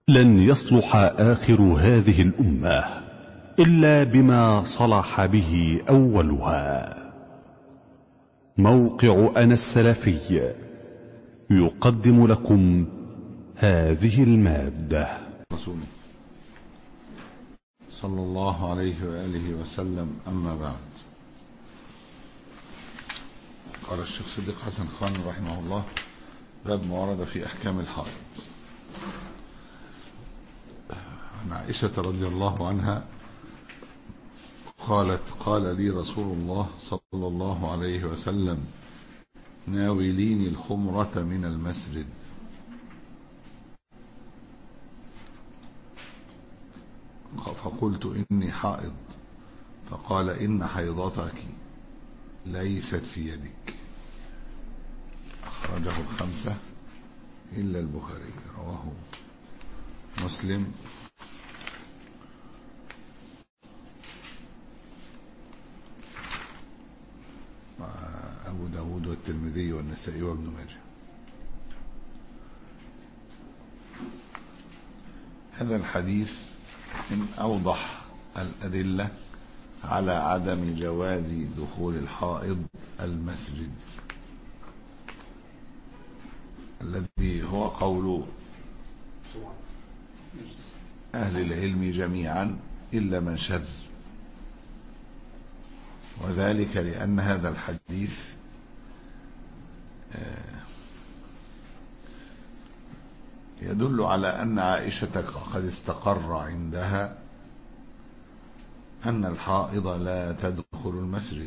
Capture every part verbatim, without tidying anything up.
لن يصلح آخر هذه الأمة إلا بما صلح به أولها. موقع أنا السلفي يقدم لكم هذه المادة. رسوله صلى الله عليه وآله وسلم. أما بعد، قال الشيخ صديق حسن خان رحمه الله: باب ما ورد في أحكام الحائض. عن عائشة رضي الله عنها قالت: قال لي رسول الله صلى الله عليه وسلم: ناوليني الخمرة من المسجد. فقلت: إني حائض. فقال: إن حيضتك ليست في يدك. أخرجه الخمسة إلا البخاري. رواه مسلم وأبو داود والترمذي والنسائي وابن ماجه. هذا الحديث من أوضح الأدلة على عدم جواز دخول الحائض المسجد، الذي هو قول أهل العلم جميعا إلا من شذ، وذلك لأن هذا الحديث يدل على أن عائشة قد استقر عندها أن الحائض لا تدخل المسجد،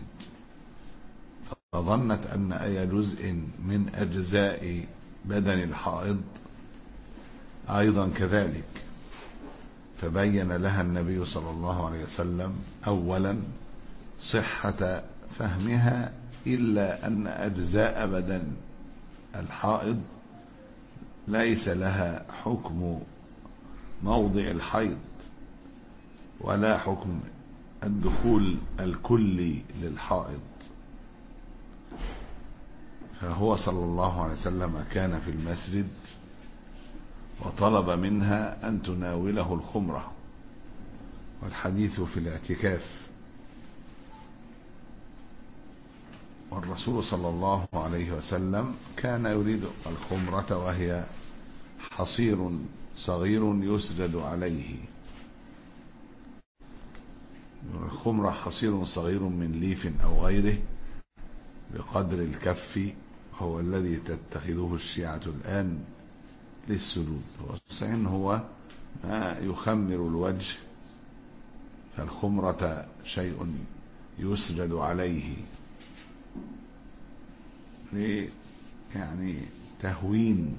فظنت أن أي جزء من أجزاء بدن الحائض أيضا كذلك، فبين لها النبي صلى الله عليه وسلم أولا صحة فهمها إلا أن أجزاء بدن الحائض ليس لها حكم موضع الحيض ولا حكم الدخول الكلي للحائض. فهو صلى الله عليه وسلم كان في المسجد وطلب منها أن تناوله الخمرة، والحديث في الاعتكاف، والرسول صلى الله عليه وسلم كان يريد الخمرة وهي حصير صغير يسجد عليه. الخمرة حصير صغير من ليف أو غيره بقدر الكف، هو الذي تتخذه الشيعة الآن للسجود. والصحيح هو ما يخمر الوجه، فالخمرة شيء يسجد عليه يعني تهوين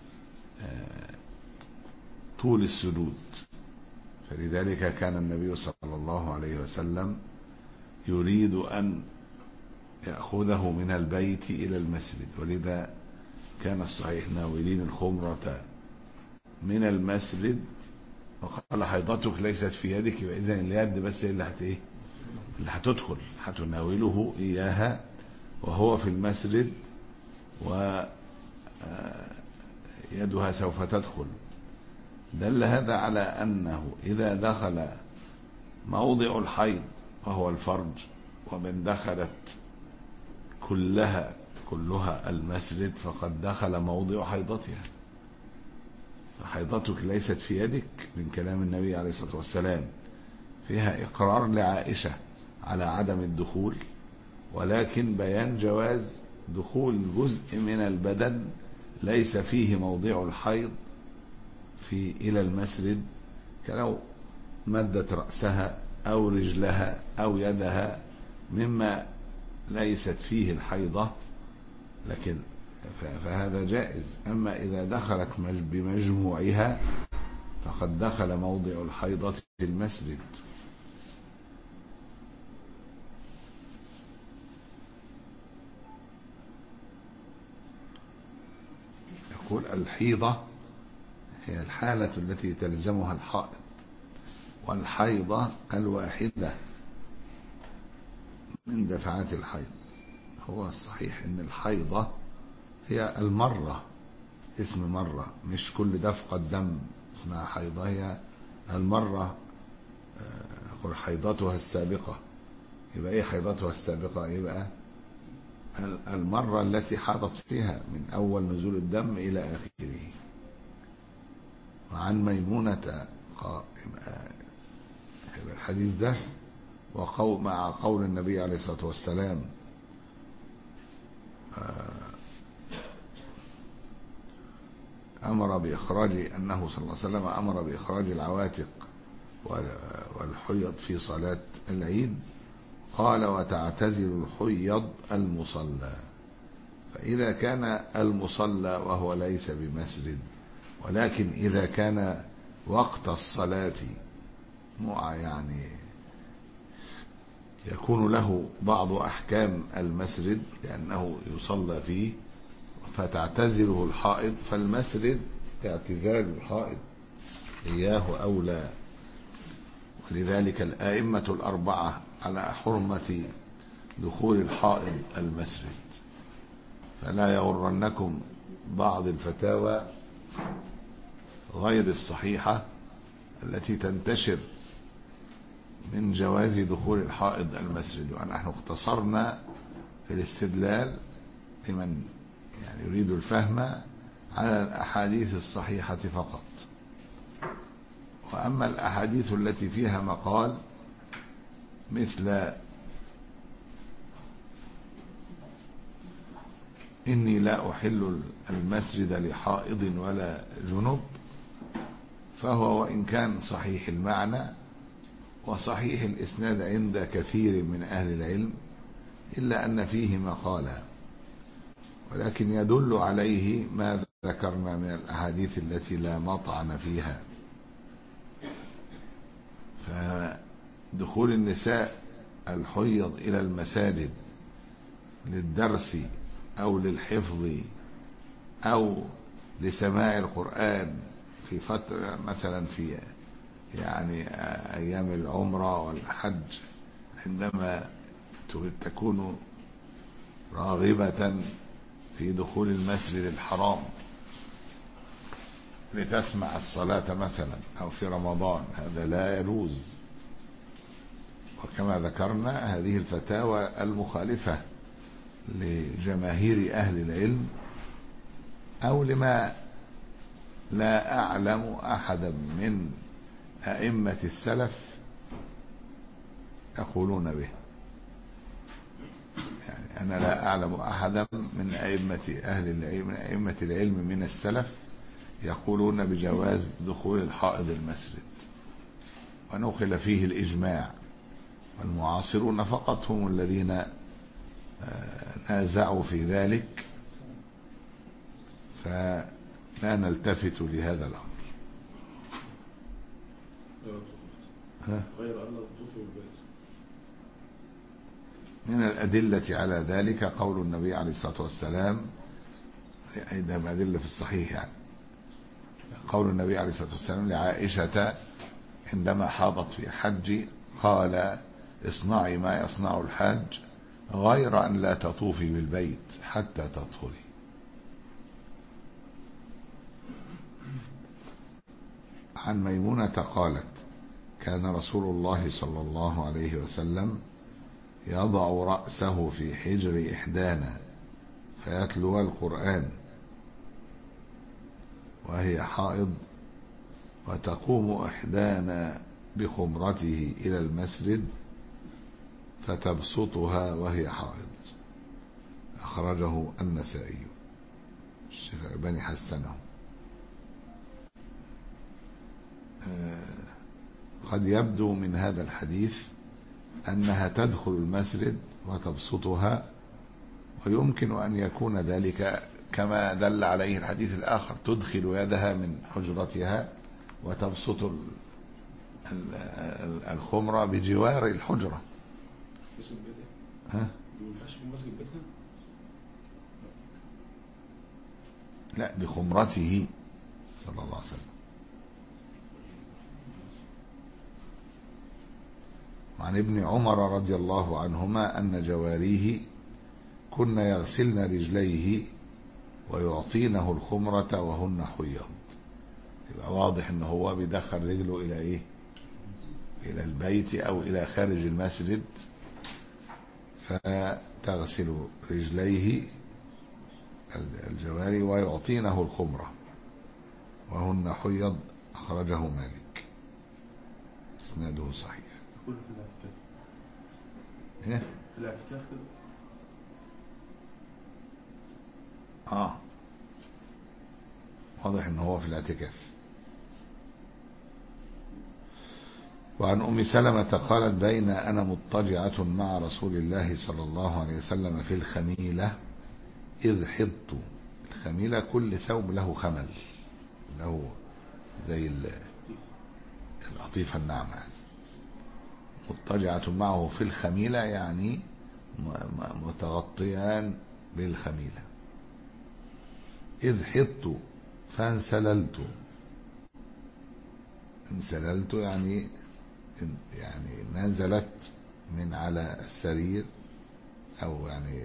طول السجود، فلذلك كان النبي صلى الله عليه وسلم يريد أن يأخذه من البيت إلى المسجد، ولذا كان الصحيح ناولين الخمرة من المسجد. وقال: حيضتك ليست في يدك، إذن اليد بس اللي هت إيه اللي هتدخل، هتناوله إياها وهو في المسجد، ويدها سوف تدخل. دل هذا على أنه إذا دخل موضع الحيض وهو الفرج، ومن دخلت كلها كلها المسجد فقد دخل موضع حيضتها. فحيضتك ليست في يدك من كلام النبي عليه الصلاة والسلام فيها إقرار لعائشة على عدم الدخول، ولكن بيان جواز دخول جزء من البدن ليس فيه موضع الحيض في إلى المسجد، كلو مدت رأسها أو رجلها أو يدها مما ليست فيه الحيضة، لكن فهذا جائز. أما إذا دخلت بمجموعها فقد دخل موضع الحيضة في المسجد. يقول: الحيضة هي الحالة التي تلزمها الحائض، والحيضة الواحدة من دفعات الحيض. هو الصحيح ان الحيضة هي المرة، اسم مرة، مش كل دفقة دم اسمها حيضة، هي المرة قل حيضتها السابقة. يبقى ايه حيضتها السابقة؟ يبقى المرة التي حاضت فيها من أول نزول الدم إلى آخره. وعن ميمونة يبقى الحديث ده وقول مع قول النبي عليه الصلاة والسلام أمر بإخراج أنه صلى الله عليه وسلم أمر بإخراج العواتق والحيض في صلاة العيد. قال وتعتزل الحيض المصلى. فإذا كان المصلى وهو ليس بمسجد، ولكن إذا كان وقت الصلاة مع يعني يكون له بعض أحكام المسجد لأنه يصلى فيه، فتعتزله الحائض، فالمسجد اعتزال الحائض إياه أولى. ولذلك الآئمة الأربعة على حرمة دخول الحائض المسجد. فلا يغرنكم بعض الفتاوى غير الصحيحة التي تنتشر من جواز دخول الحائض المسجد. ونحن اختصرنا في الاستدلال لمن يعني يريد الفهم على الأحاديث الصحيحة فقط. وأما الأحاديث التي فيها مقال مثل إني لا أحل المسجد لحائض ولا جنب، فهو وإن كان صحيح المعنى وصحيح الإسناد عند كثير من أهل العلم، إلا أن فيه مقالا، ولكن يدل عليه ما ذكرنا من الأحاديث التي لا مطعن فيها. فدخول النساء الحيض إلى المساجد للدرس أو للحفظ أو لسماع القرآن في فترة مثلا في يعني أيام العمرة والحج، عندما تكون راغبة في دخول المسجد الحرام لتسمع الصلاة مثلا، أو في رمضان، هذا لا يجوز. وكما ذكرنا هذه الفتاوى المخالفة لجماهير أهل العلم، أو لما لا أعلم أحدا من أئمة السلف يقولون به. يعني أنا لا أعلم أحدا من أئمة أهل العلم من أئمة العلم من السلف يقولون بجواز دخول الحائض المسجد، ونقل فيه الإجماع. والمعاصرون فقط هم الذين نازعوا في ذلك، فلا نلتفت لهذا الأمر. غير أن من الأدلة على ذلك قول النبي عليه الصلاة والسلام، أيضا من أدلة في الصحيح، يعني قول النبي عليه الصلاة والسلام لعائشة عندما حاضت في الحج، قال اصنعي ما يصنع الحاج غير أن لا تطوفي بالبيت حتى تطهري. عن ميمونة قالت كان رسول الله صلى الله عليه وسلم يضع رأسه في حجر إحدانا فيتلو القرآن وهي حائض، وتقوم إحدانا بخمرته إلى المسجد فتبسطها وهي حائض. أخرجه النسائي. الشيخ الألباني حسنه. قد يبدو من هذا الحديث أنها تدخل المسجد وتبسطها، ويمكن أن يكون ذلك كما دل عليه الحديث الآخر، تدخل يدها من حجرتها وتبسط الخمرة بجوار الحجرة. ها؟ لا، بخمرته صلى الله عليه وسلم. عن ابن عمر رضي الله عنهما أن جواريه كن يغسلن رجليه ويعطينه الخمرة وهن حيض. يبقى واضح ان هو بيدخل رجله الى ايه؟ الى البيت او الى خارج المسجد، فتغسل رجليه الجواري ويعطينه الخمرة وهن حيض. أخرجه مالك، اسناده صحيح. كله في الاعتكاف. ايه في الاعتكاف كده. اه واضح ان هو في الاعتكاف. وعن أم سلمة قالت: بين أنا مضطجعة مع رسول الله صلى الله عليه وسلم في الخميلة إذ حضت. الخميلة كل ثوب له خمل، له زي القطيفة الناعمة. مضطجعة معه في الخميلة يعني متغطيان بالخميلة. إذ حضت فانسللت. انسللت يعني يعني نزلت من على السرير، أو يعني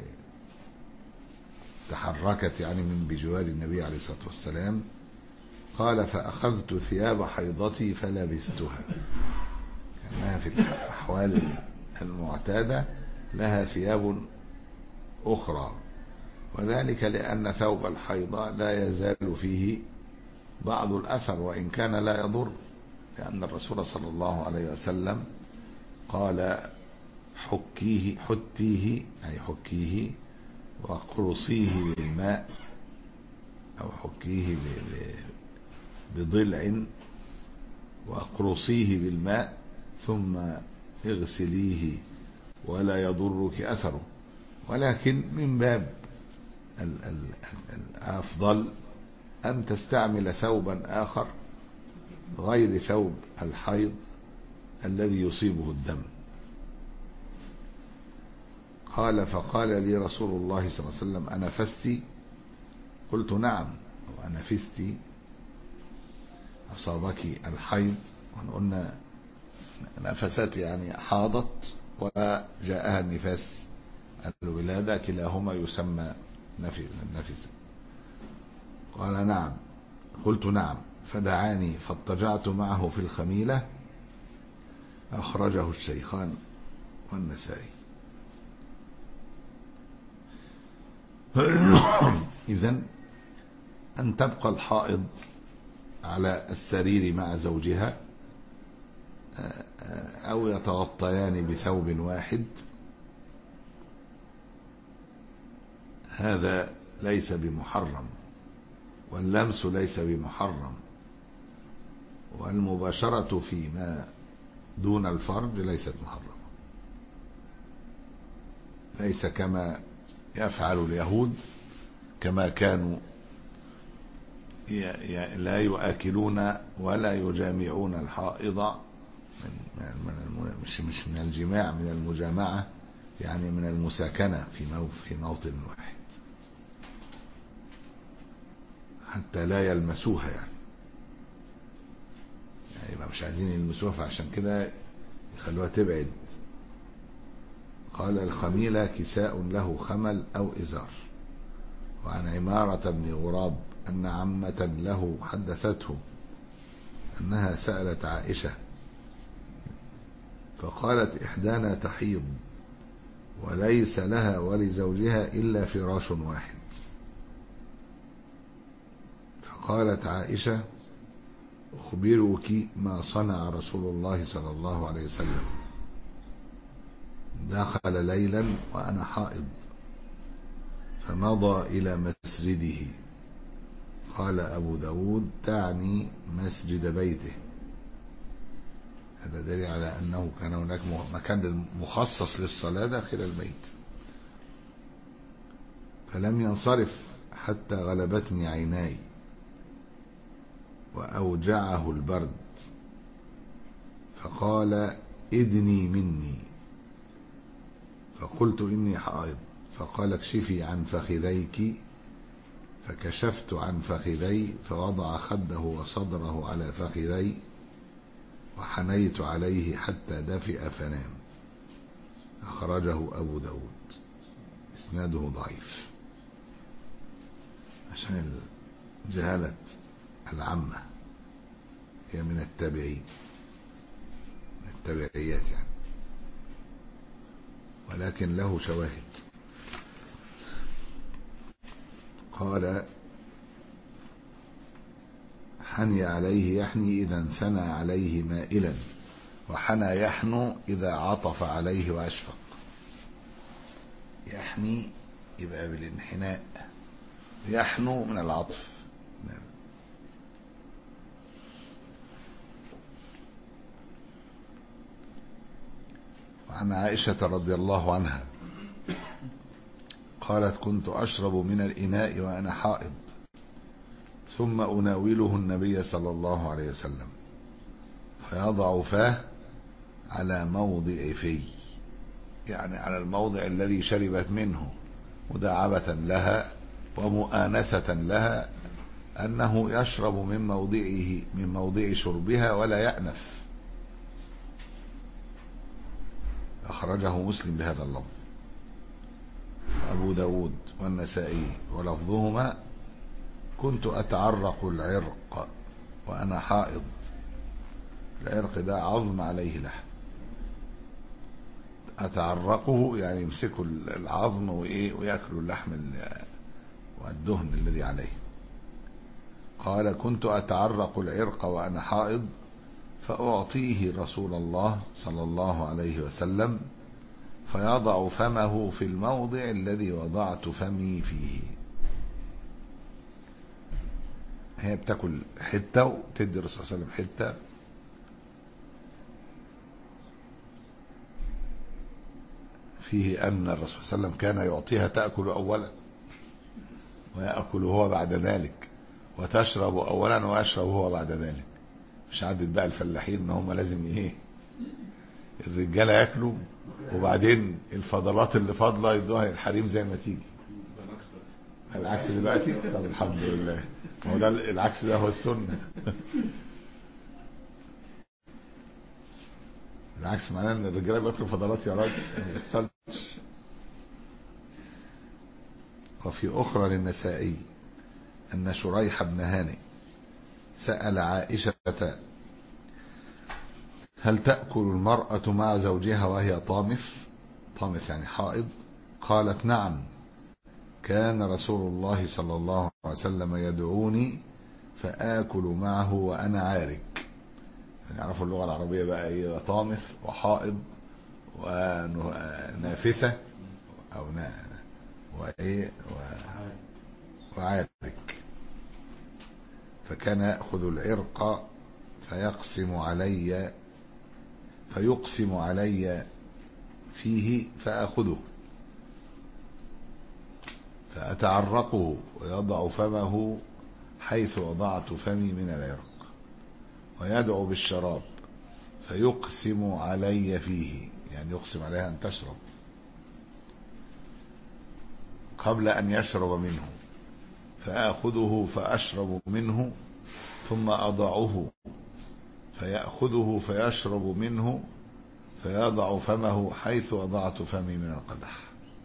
تحركت يعني من بجوار النبي عليه الصلاة والسلام. قال: فأخذت ثياب حيضتي فلبستها. كأنها في الأحوال المعتادة لها ثياب أخرى، وذلك لأن ثوب الحيضة لا يزال فيه بعض الأثر وإن كان لا يضر، لأن الرسول صلى الله عليه وسلم قال: حكيه حتيه أي حكيه وقرصيه بالماء، أو حكيه بضلع وقرصيه بالماء ثم اغسليه ولا يضرك أثره. ولكن من باب الأفضل أن تستعمل ثوبا آخر غير ثوب الحيض الذي يصيبه الدم. قال: فقال لي رسول الله صلى الله عليه وسلم: أنفستي؟ قلت: نعم. وأنفستي أصابك الحيض. وقلنا نفست يعني حاضت وجاءها النفاس الولادة، كلاهما يسمى نفس. قال: نعم. قلت: نعم. فدعاني فاضطجعت معه في الخميلة. أخرجه الشيخان والنسائي. إذن أن تبقى الحائض على السرير مع زوجها أو يتغطيان بثوب واحد، هذا ليس بمحرم، واللمس ليس بمحرم، والمباشرة فيما دون الفرج ليست محرمة. ليس كما يفعل اليهود، كما كانوا لا يؤكلون ولا يجامعون الحائض من مش مش من الجماع، من المجامعة، يعني من المساكنة في في موطن واحد حتى لا يلمسوها، يعني يعني مش عايزين يلمسوها، فعشان كده يخلوها تبعد. قال: الخميلة كساء له خمل أو إزار. وعن عمارة بن غراب أن عمة له حدثته أنها سألت عائشة فقالت: إحدانا تحيض وليس لها ولزوجها إلا فراش واحد. فقالت عائشة: أخبرك ما صنع رسول الله صلى الله عليه وسلم. دخل ليلا وأنا حائض فمضى إلى مسجده. قال أبو داود: تعني مسجد بيته. هذا دليل على أنه كان هناك مكان مخصص للصلاة داخل البيت. فلم ينصرف حتى غلبتني عيناي وأوجعه البرد، فقال: إدني مني. فقلت: إني حائض. فقال: اكشفي عن فخذيك. فكشفت عن فخذي فوضع خده وصدره على فخذي وحنيت عليه حتى دفئ فنام. أخرجه أبو داود. إسناده ضعيف عشان جهالة العامة هي من التابعين، من التابعيات يعني، ولكن له شواهد. قال: حني عليه يحني إذا انثنى عليه مائلا، وحنى يحنو إذا عطف عليه وأشفق. يحني يبقى بالانحناء، يحنو من العطف. وعن عائشة رضي الله عنها قالت: كنت أشرب من الإناء وأنا حائض، ثم أناوله النبي صلى الله عليه وسلم فيضع فاه على موضع في، يعني على الموضع الذي شربت منه، مداعبة لها ومؤانسة لها أنه يشرب من موضعه، من موضع شربها، ولا يأنف. أخرجه مسلم بهذا اللفظ، أبو داود والنسائي، ولفظهما: كنت أتعرق العرق وأنا حائض. العرق ده عظم عليه لحم، أتعرقه يعني يمسكوا العظم وإيه ويأكلوا اللحم والدهن الذي عليه. قال: كنت أتعرق العرق وأنا حائض فأعطيه رسول الله صلى الله عليه وسلم فيضع فمه في الموضع الذي وضعت فمي فيه. هي بتاكل حتة وتدي الرسول صلى الله عليه وسلم حتة، فيه أن الرسول صلى الله عليه وسلم كان يعطيها تأكل أولا ويأكل هو بعد ذلك، وتشرب أولا ويشرب هو بعد ذلك. مش عادة بقى الفلاحين ان هم لازم ايه الرجاله ياكلوا وبعدين الفضلات اللي فاضله يدوها للحريم زي ما تيجي. العكس دلوقتي. طب الحمد لله، هو ده العكس، ده هو السنه. العكس معناه ان الرجاله بياكلوا فضلات يا راجل، ما بيحصلش. وفي اخرى للنسائي ان شريح بن هانئ سأل عائشة: هل تأكل المرأة مع زوجها وهي طامث؟ طامث يعني حائض. قالت: نعم، كان رسول الله صلى الله عليه وسلم يدعوني فآكل معه وأنا عارك. يعرفوا اللغة العربية بقى ايه، طامث وحائض ونافسة أو وإيه وعارك. فكان يأخذ العرق فيقسم علي فيقسم علي فيه فأخذه فأتعرقه ويضع فمه حيث وضعت فمي من العرق، ويدعو بالشراب فيقسم علي فيه، يعني يقسم عليها أن تشرب قبل أن يشرب منه، فآخذه فأشرب منه ثم أضعه فيأخذه فيشرب منه فيضع فمه حيث وضعت فمي من القدح.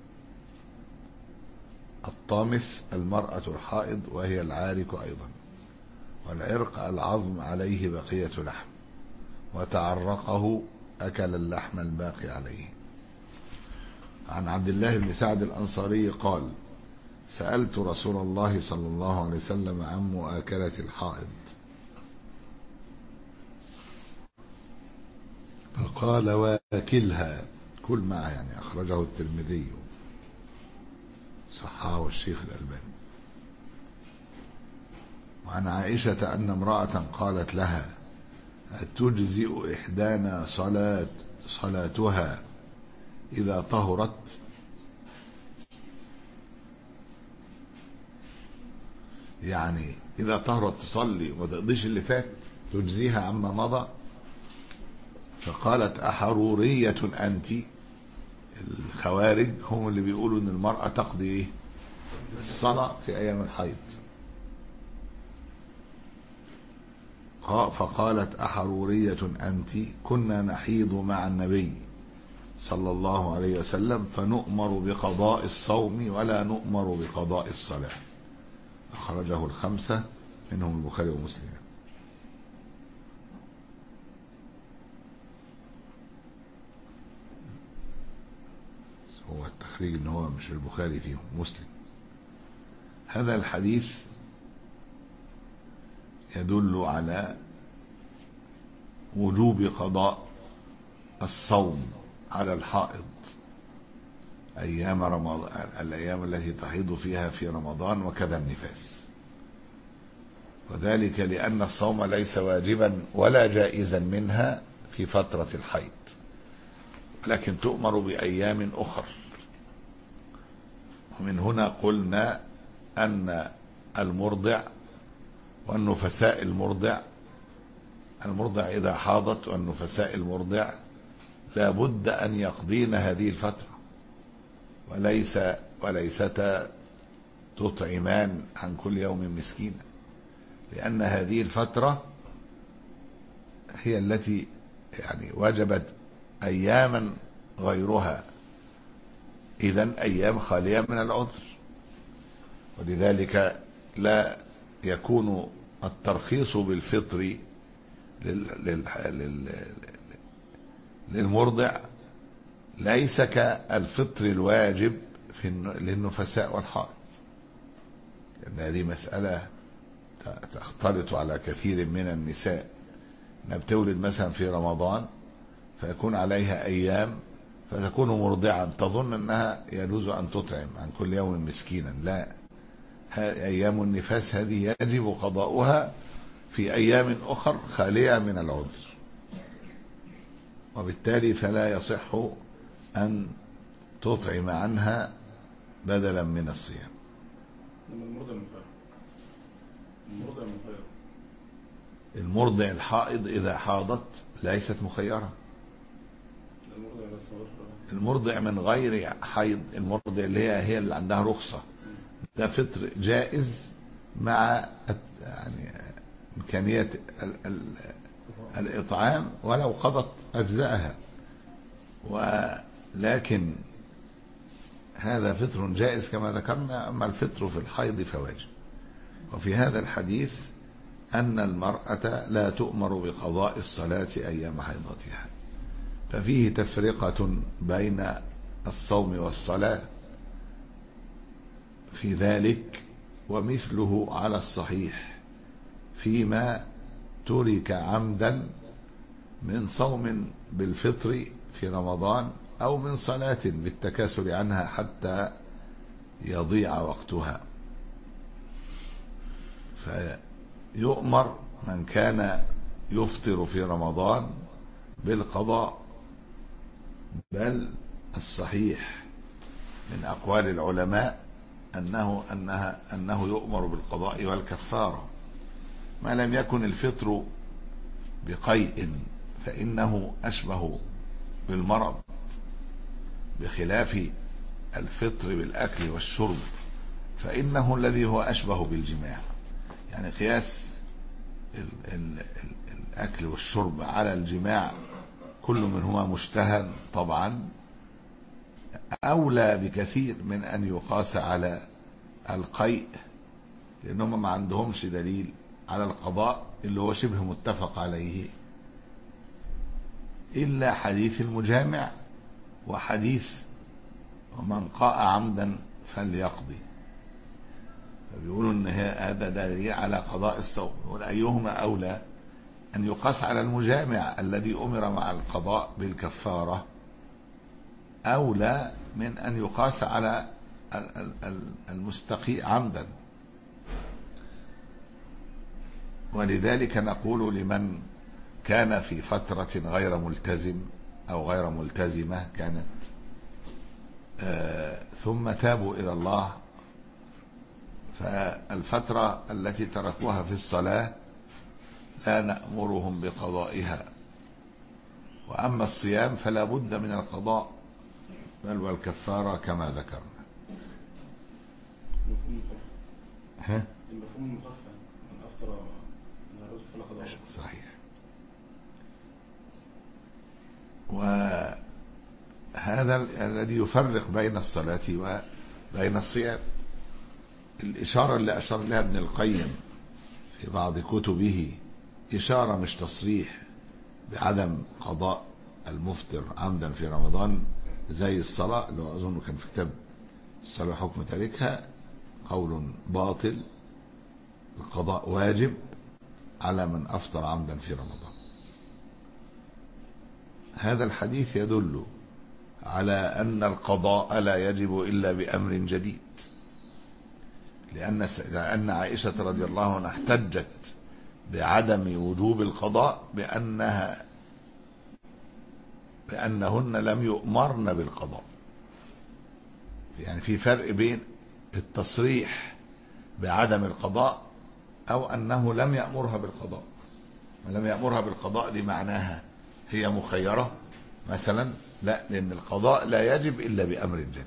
الطامث المرأة الحائض وهي العارك أيضا، والعرق العظم عليه بقية لحم، وتعرقه أكل اللحم الباقي عليه. عن عبد الله بن سعد الأنصاري قال: سألت رسول الله صلى الله عليه وسلم عن مؤاكلة الحائض فقال: واكلها، كل معها، يعني أخرجه الترمذي صححه الشيخ الألباني. وعن عائشة أن امرأة قالت لها: أتجزئ إحدانا صلاة صلاتها إذا طهرت؟ يعني إذا طهرت تصلي وما تقضيش اللي فات، تجزيها عما مضى. فقالت: أحرورية أنت؟ الخوارج هم اللي بيقولوا إن المرأة تقضي إيه؟ الصلاة في أيام الحيض. فقالت: أحرورية أنت؟ كنا نحيض مع النبي صلى الله عليه وسلم فنؤمر بقضاء الصوم ولا نؤمر بقضاء تخريج ان هو مش البخاري فيهم، مسلم. هذا الحديث يدل على وجوب قضاء الصوم على الحائض أيام رمضان، الأيام التي تحيض فيها في رمضان، وكذا النفاس، وذلك لأن الصوم ليس واجبا ولا جائزا منها في فترة الحيض، لكن تؤمر بأيام أخر. ومن هنا قلنا أن المرضع والنفساء المرضع المرضع إذا حاضت والنفساء المرضع لا بد أن يقضين هذه الفترة، وليس وليستا تطعمان عن كل يوم مسكينا، لأن هذه الفترة هي التي يعني وجبت أياما غيرها، إذن أيام خالية من العذر. ولذلك لا يكون الترخيص بالفطر للمرضع ليس كالفطر الواجب في للنفساء والحائض، لأن هذه مسألة تختلط على كثير من النساء، انها بتولد مثلا في رمضان فيكون عليها أيام فتكون مرضعا تظن أنها يجوز أن تطعم عن كل يوم مسكينا. لا، أيام النفاس هذه يجب قضاؤها في أيام أخر خالية من العذر، وبالتالي فلا يصح أن تطعم عنها بدلا من الصيام. المرضع الحائض إذا حاضت ليست مخيرة. المرضع من غير حيض، المرضع اللي هي هي اللي عندها رخصة، ده فطر جائز مع يعني إمكانية الإطعام ولو قضت أجزاءها، ولكن هذا فطر جائز كما ذكرنا. أما الفطر في الحيض فواجب. وفي هذا الحديث أن المرأة لا تؤمر بقضاء الصلاة أيام حيضتها، ففيه تفرقة بين الصوم والصلاة في ذلك، ومثله على الصحيح فيما ترك عمدا من صوم بالفطر في رمضان أو من صلاة بالتكاسل عنها حتى يضيع وقتها. فيؤمر من كان يفطر في رمضان بالقضاء، بل الصحيح من أقوال العلماء أنه أنها أنه يؤمر بالقضاء والكفارة ما لم يكن الفطر بقيء، فإنه أشبه بالمرض، بخلاف الفطر بالأكل والشرب فإنه الذي هو أشبه بالجماع. يعني قياس ال ال ال الأكل والشرب على الجماع كل منهما مجتهد طبعا، أولى بكثير من أن يقاس على القيء، لأنهم ما عندهمش دليل على القضاء اللي هو شبه متفق عليه إلا حديث المجامع وحديث ومن قاء عمدا فليقضي. فبيقولوا ان هذا دليل على قضاء الصوم. يقول أيهما أولى، أن يقاس على المجامع الذي أمر مع القضاء بالكفارة أولى من أن يقاس على المستقيء عمدا. ولذلك نقول لمن كان في فترة غير ملتزم أو غير ملتزمة كانت آه ثم تابوا إلى الله، فالفترة التي تركوها في الصلاة لا نأمرهم بقضائها، وأما الصيام فلا بد من القضاء بل والكفارة كما ذكرنا. ها؟ المفهوم المخفف من أفطر من الرجل فلا قضاء. صحيح. وهذا الذي يفرق بين الصلاة وبين الصيام. الإشارة اللي أشار لها ابن القيم في بعض كتبه إشارة مش تصريح بعدم قضاء المفطر عمدا في رمضان، زي الصلاة اللي أظن كان في كتاب الصلاة حكم تاركها قول باطل، القضاء واجب على من أفطر عمدا في رمضان. هذا الحديث يدل على أن القضاء لا يجب إلا بأمر جديد، لأن لأن عائشة رضي الله عنها احتجت بعدم وجوب القضاء بأنها بأنهن لم يؤمرن بالقضاء. يعني في فرق بين التصريح بعدم القضاء أو أنه لم يأمرها بالقضاء. لم يأمرها بالقضاء دي معناها هي مخيرة مثلا، لا، لأن القضاء لا يجب إلا بأمر جديد.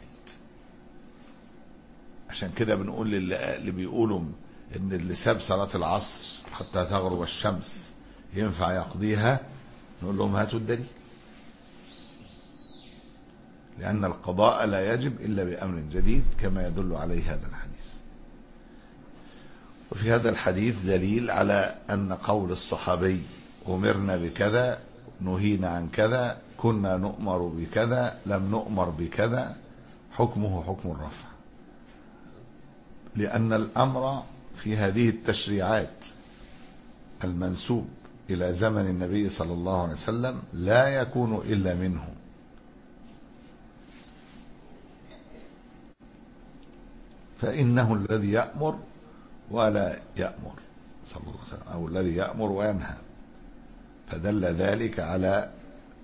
عشان كده بنقول اللي بيقولوا إن اللي ساب صلاة العصر حتى تغرب الشمس ينفع يقضيها، نقول لهم هاتوا الدليل، لأن القضاء لا يجب إلا بأمر جديد كما يدل عليه هذا الحديث. وفي هذا الحديث دليل على أن قول الصحابي أمرنا بكذا نهينا عن كذا كنا نؤمر بكذا لم نؤمر بكذا حكمه حكم الرفع، لأن الأمر في هذه التشريعات المنسوب إلى زمن النبي صلى الله عليه وسلم لا يكون إلا منه. فإنه الذي يأمر ولا يأمر صلى الله عليه وسلم، أو الذي يأمر وينهى، فدل ذلك على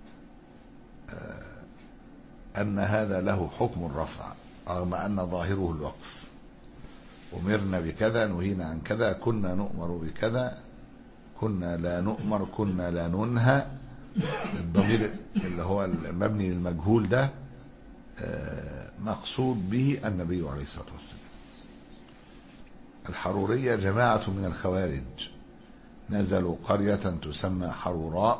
أن هذا له حكم الرفع رغم أن ظاهره الوقف. أمرنا بكذا نهينا عن كذا كنا نؤمر بكذا كنا لا نؤمر كنا لا ننهى. الضمير اللي هو المبني للمجهول ده مقصود به النبي عليه الصلاة والسلام. الحرورية جماعة من الخوارج نزلوا قرية تسمى حروراء،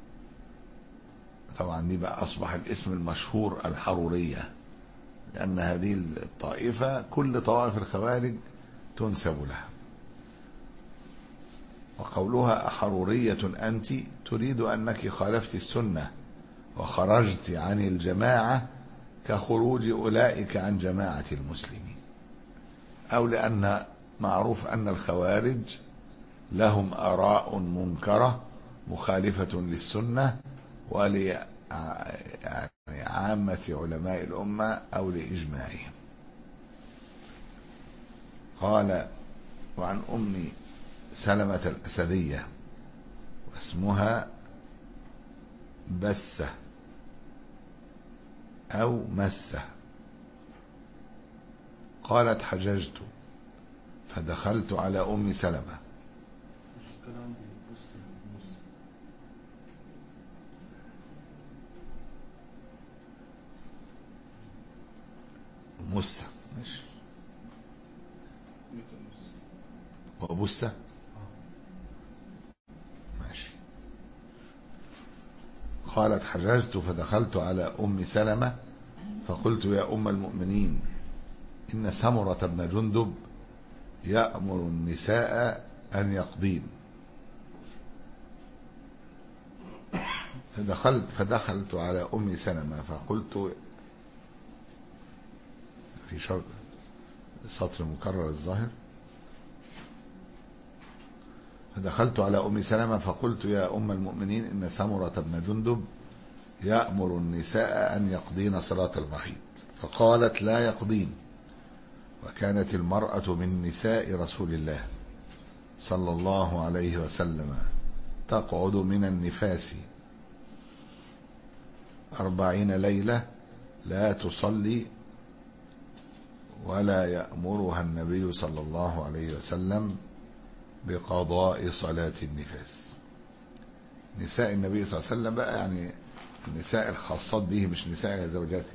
طبعا دي بقى أصبح الاسم المشهور الحرورية، لأن هذه الطائفة كل طوائف الخوارج تنسب لها. وقولها حرورية أنت تريد أنك خالفت السنة وخرجت عن الجماعة كخروج أولئك عن جماعة المسلمين، أو لأن معروف أن الخوارج لهم آراء منكرة مخالفة للسنة ولعامة علماء الأمة أو لإجماعهم. قال وعن أم سلمة الأسدية واسمها بسة أو مسة قالت حججت فدخلت على أم سلمة مسة ماشي وبسة ماشي. قالت حججت فدخلت على أم سلمة فقلت يا أم المؤمنين إن سمرة بن جندب يأمر النساء أن يقضين. فدخلت فدخلت على أم سلمة فقلت في شرط سطر مكرر الظاهر فدخلت على أم سلمة فقلت يا أم المؤمنين إن سمرة بن جندب يأمر النساء أن يقضين صلاة المحيض. فقالت لا يقضين، وكانت المرأة من نساء رسول الله صلى الله عليه وسلم تقعد من النفاس أربعين ليلة لا تصلي ولا يأمرها النبي صلى الله عليه وسلم بقضاء صلاة النفاس. نساء النبي صلى الله عليه وسلم بقى يعني النساء الخاصات به مش نساء زوجاته.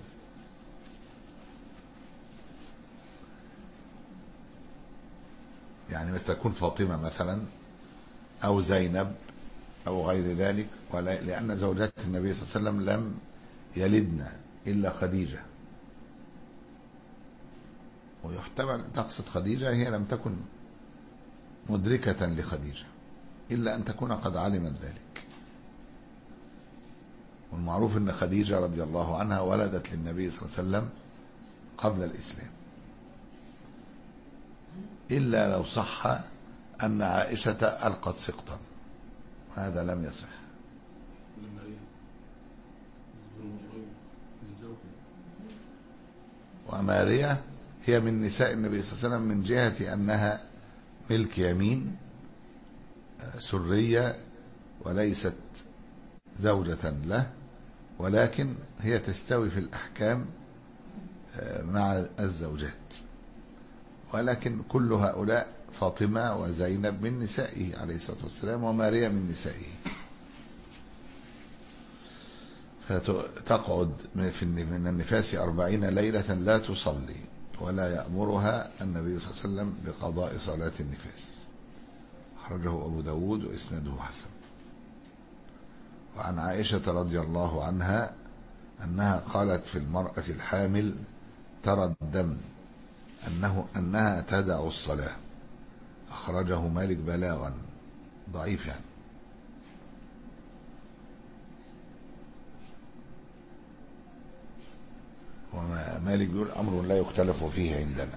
يعني مثل تكون فاطمة مثلا أو زينب أو غير ذلك، ولا لأن زوجات النبي صلى الله عليه وسلم لم يلدن إلا خديجة، ويحتمل تقصد خديجة هي لم تكن مدركة لخديجة إلا أن تكون قد علمت ذلك. والمعروف أن خديجة رضي الله عنها ولدت للنبي صلى الله عليه وسلم قبل الإسلام، إلا لو صح أن عائشة ألقت سقطا، هذا لم يصح. وماريا هي من نساء النبي صلى الله عليه وسلم من جهة أنها ملك يمين سرية وليست زوجة له، ولكن هي تستوي في الأحكام مع الزوجات. ولكن كل هؤلاء فاطمة وزينب من نسائه عليه الصلاة والسلام، وماريا من نسائه، فتقعد من النفاس أربعين ليلة لا تصلي ولا يأمرها النبي صلى الله عليه وسلم بقضاء صلاة النفاس. أخرجه أبو داود وإسناده حسن. وعن عائشة رضي الله عنها أنها قالت في المرأة الحامل ترى الدم أنه أنها تدع الصلاة. أخرجه مالك بلاغا، ضعيف يعني. وما مالك يقول أمر لا يختلف فيه عندنا.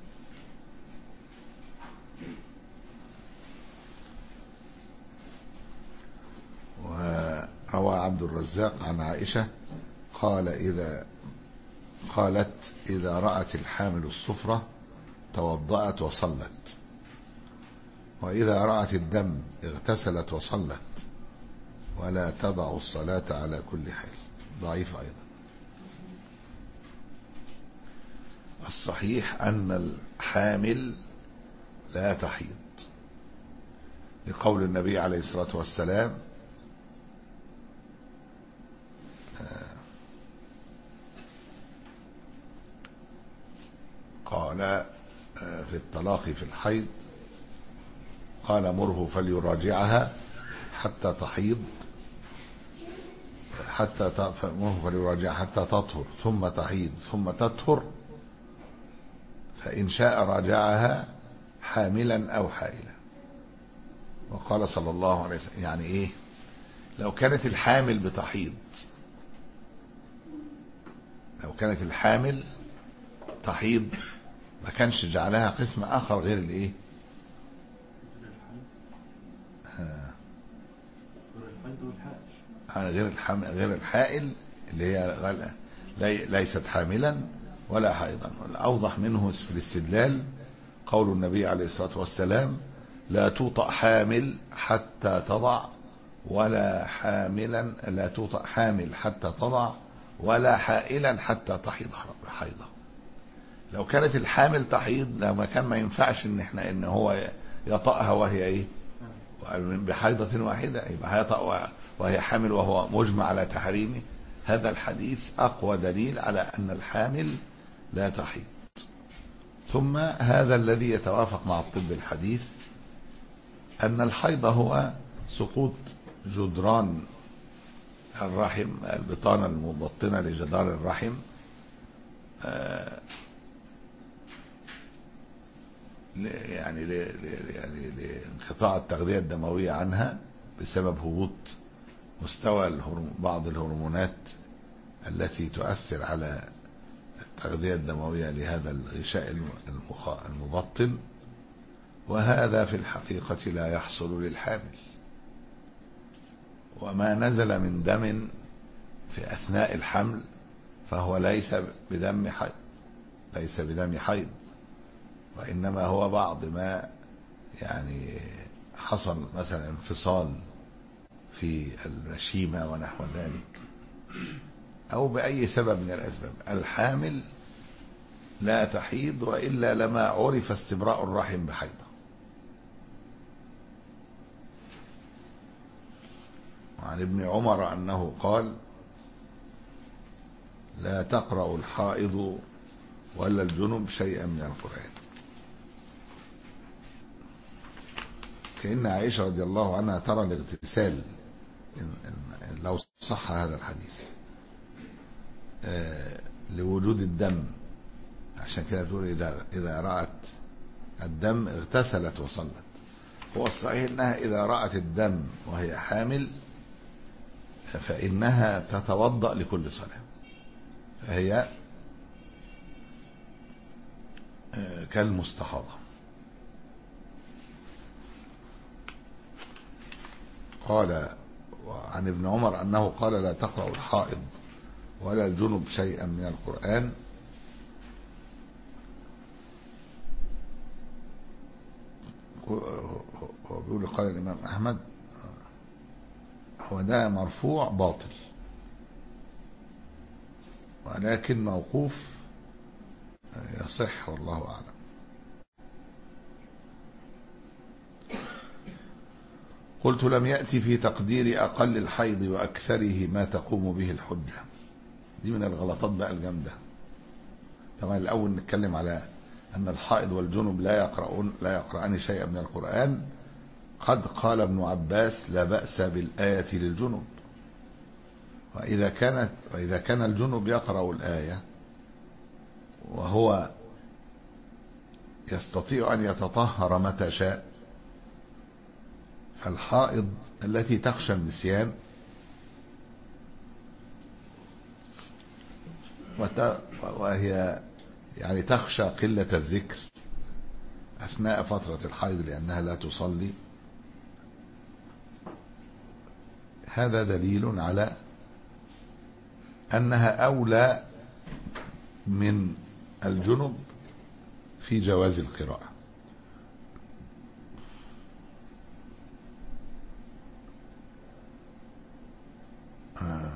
وروى عبد الرزاق عن عائشة قال إذا قالت إذا رأت الحامل الصفرة توضأت وصلت، وإذا رأت الدم اغتسلت وصلت، ولا تضع الصلاة على كل حال. ضعيف أيضا. الصحيح أن الحامل لا تحيض، لقول النبي عليه الصلاة والسلام قال في الطلاق في الحيض قال مره فليراجعها حتى تحيض حتى مره فليراجعها حتى تطهر ثم تحيض ثم تطهر، فإن شاء راجعها حاملا أو حائلا. وقال صلى الله عليه وسلم يعني إيه؟ لو كانت الحامل بتحيض لو كانت الحامل تحيض ما كانش جعلها قسم آخر غير الإيه؟ غير الحامل غير الحائل اللي هي ليست حاملا ولا حائضا. والأوضح منه في الاستدلال قول النبي عليه الصلاة والسلام لا توطأ حامل حتى تضع ولا حاملا لا توطأ حامل حتى تضع ولا حائلا حتى تحيض حيضة. لو كانت الحامل تحيض لما كان ما ينفعش ان احنا ان هو يطأها وهي ايه بحيضة واحدة، يبقى هيطأ وهي حامل وهو مجمع على تحريمه. هذا الحديث أقوى دليل على أن الحامل لا تحيض. ثم هذا الذي يتوافق مع الطب الحديث أن الحيض هو سقوط جدران الرحم، البطانة المبطنة لجدار الرحم، يعني يعني لانقطاع التغذية الدموية عنها بسبب هبوط مستوى بعض الهرمونات التي تؤثر على التغذية الدموية لهذا الغشاء المبطن. وهذا في الحقيقة لا يحصل للحامل. وما نزل من دم في أثناء الحمل فهو ليس بدم حيض ليس بدم حيض وإنما هو بعض ما يعني حصل مثلا انفصال في الرشيمة ونحو ذلك أو بأي سبب من الأسباب. الحامل لا تحيض وإلا لما عرف استبراء الرحم بحيضة. وعن ابن عمر أنه قال لا تقرأ الحائض ولا الجنب شيئا من القرآن. كأن عائشة رضي الله عنها ترى الاغتسال لو صح هذا الحديث لوجود الدم، عشان كده بتقول إذا إذا رأت الدم اغتسلت وصلت. هو الصحيح أنها إذا رأت الدم وهي حامل فإنها تتوضأ لكل صلاة، فهي كالمستحاضة. قال عن ابن عمر أنه قال لا تقرأ الحائض ولا الجنب شيئا من القرآن هو بيقول قال الإمام أحمد هو ده مرفوع باطل، ولكن موقوف يصح والله أعلم. قلت لم يأتي في تقدير أقل الحيض وأكثره ما تقوم به الحجة. دي من الغلطات بقى الجامدة. طبعا الأول نتكلم على أن الحائض والجنب لا يقرؤون لا يقرأان شيئا من القرآن. قد قال ابن عباس لا بأس بالآية للجنب، وإذا كانت وإذا كان الجنب يقرأ الآية وهو يستطيع أن يتطهر متى شاء، فالحائض التي تخشى النسيان وهي يعني تخشى قلة الذكر أثناء فترة الحيض لأنها لا تصلي، هذا دليل على أنها أولى من الجنب في جواز القراءة. آه.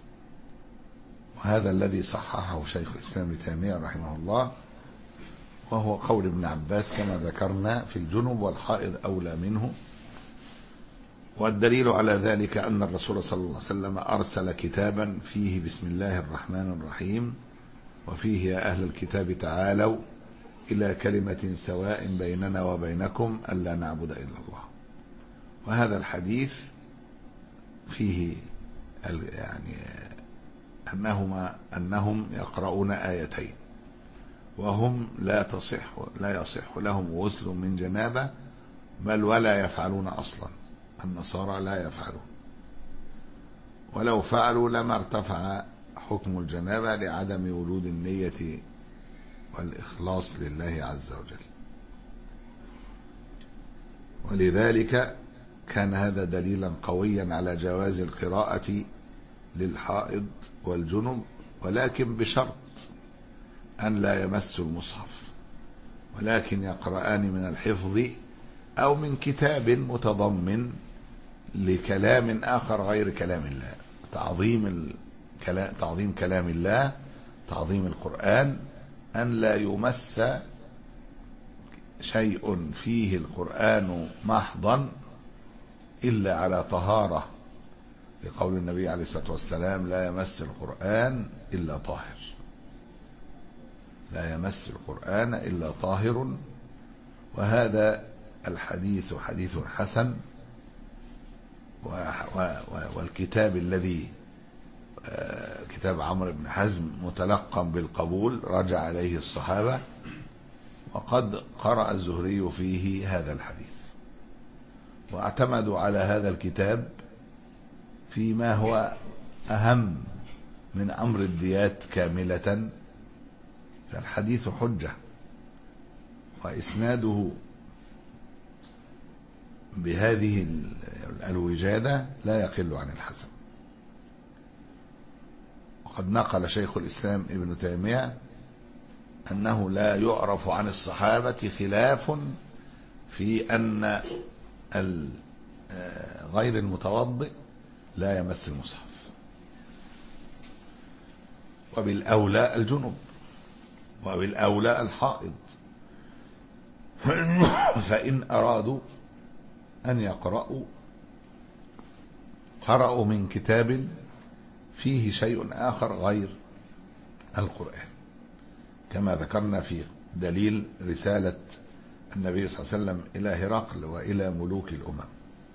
وهذا الذي صححه شيخ الإسلام ابن تيمية رحمه الله، وهو قول ابن عباس كما ذكرنا في الجنب، والحائض أولى منه. والدليل على ذلك أن الرسول صلى الله عليه وسلم أرسل كتابا فيه بسم الله الرحمن الرحيم وفيه يا أهل الكتاب تعالوا إلى كلمة سواء بيننا وبينكم ألا نعبد إلا الله. وهذا الحديث فيه يعني أنهما أنهم يقرؤون آيتين وهم لا تصح لا يصح لهم غسل من جنابة، بل ولا يفعلون أصلا. النصارى لا يفعلون، ولو فعلوا لما ارتفع حكم الجنابة لعدم وجود النية والإخلاص لله عز وجل. ولذلك كان هذا دليلا قويا على جواز القراءة للحائض والجنب، ولكن بشرط أن لا يمسوا المصحف، ولكن يقرآن من الحفظ أو من كتاب متضمن لكلام آخر غير كلام الله، تعظيم الكلام تعظيم كلام الله، تعظيم القرآن، أن لا يمس شيء فيه القرآن محضا إلا على طهارة، لقول النبي عليه الصلاة والسلام لا يمس القرآن إلا طاهر، لا يمس القرآن إلا طاهر. وهذا الحديث حديث حسن، والكتاب الذي كتاب عمرو بن حزم متلقى بالقبول رجع عليه الصحابة، وقد قرأ الزهري فيه هذا الحديث، واعتمدوا على هذا الكتاب فيما هو أهم من أمر الديات كاملة. فالحديث حجة، وإسناده بهذه الوجادة لا يقل عن الحسن. وقد نقل شيخ الإسلام ابن تيمية أنه لا يعرف عن الصحابة خلاف في أن غير المتوضئ لا يمس المصحف، وبالأولى الجنب، وبالأولى الحائض. فإن أرادوا أن يقرأوا قرأوا من كتاب فيه شيء آخر غير القرآن، كما ذكرنا في دليل رسالة النبي صلى الله عليه وسلم إلى هرقل وإلى ملوك الأمم.